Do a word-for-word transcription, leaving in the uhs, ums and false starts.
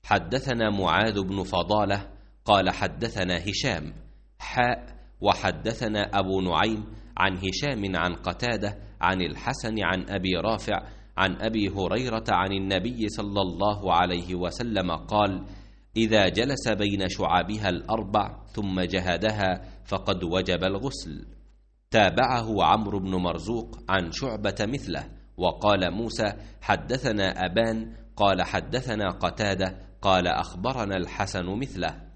حدثنا معاذ بن فضالة قال حدثنا هشام حاء وحدثنا أبو نعيم عن هشام عن قتادة عن الحسن عن أبي رافع عن أبي هريرة عن النبي صلى الله عليه وسلم قال: إذا جلس بين شعابها الأربع ثم جهدها فقد وجب الغسل. تابعه عمرو بن مرزوق عن شعبة مثله، وقال موسى حدثنا أبان قال حدثنا قتادة قال أخبرنا الحسن مثله.